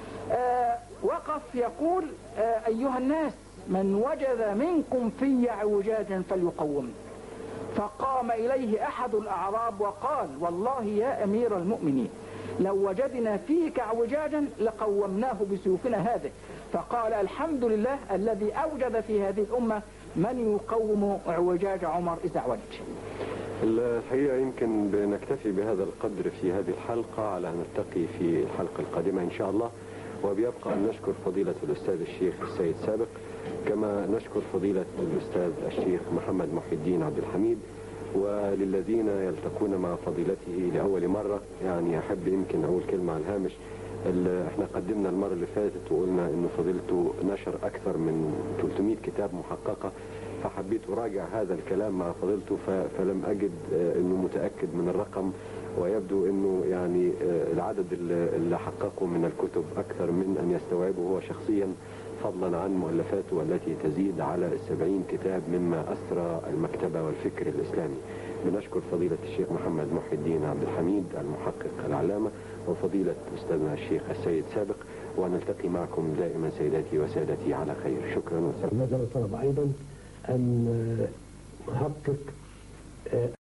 آه وقف يقول آه أيها الناس من وجد منكم في اعوجاجا فليقوم. فقام إليه أحد الأعراب وقال والله يا أمير المؤمنين لو وجدنا فيك اعوجاجا لقومناه بسيوفنا هذه. فقال الحمد لله الذي أوجد في هذه الأمة من يقوم اعوجاج عمر إذا اعوج. الحقيقة يمكن بنكتفي بهذا القدر في هذه الحلقة، على أن نلتقي في الحلقة القادمة إن شاء الله. وبيبقى أن نشكر فضيلة الأستاذ الشيخ السيد سابق، كما نشكر فضيلة الأستاذ الشيخ محمد محي الدين عبد الحميد. وللذين يلتقون مع فضيلته لأول مرة، يعني أحب يمكن أقول كلمة على الهامش. احنا قدمنا المرة اللي فاتت وقلنا إنه فضيلته نشر أكثر من ثلاثمائة كتاب محققة، فحبيت أراجع هذا الكلام مع فضيلته فلم أجد إنه متأكد من الرقم، ويبدو إنه يعني العدد اللي حققه من الكتب أكثر من أن يستوعبه هو شخصيا، فضلا عن مؤلفاته التي تزيد على السبعين كتاب مما أسرى المكتبة والفكر الإسلامي. بنشكر فضيلة الشيخ محمد محي الدين عبد الحميد المحقق العلامة، وفضيلة أستاذنا الشيخ السيد سابق، ونلتقي معكم دائما سيداتي وسادتي على خير. شكرا وسلام. نزل طلب أيضا أن نحقق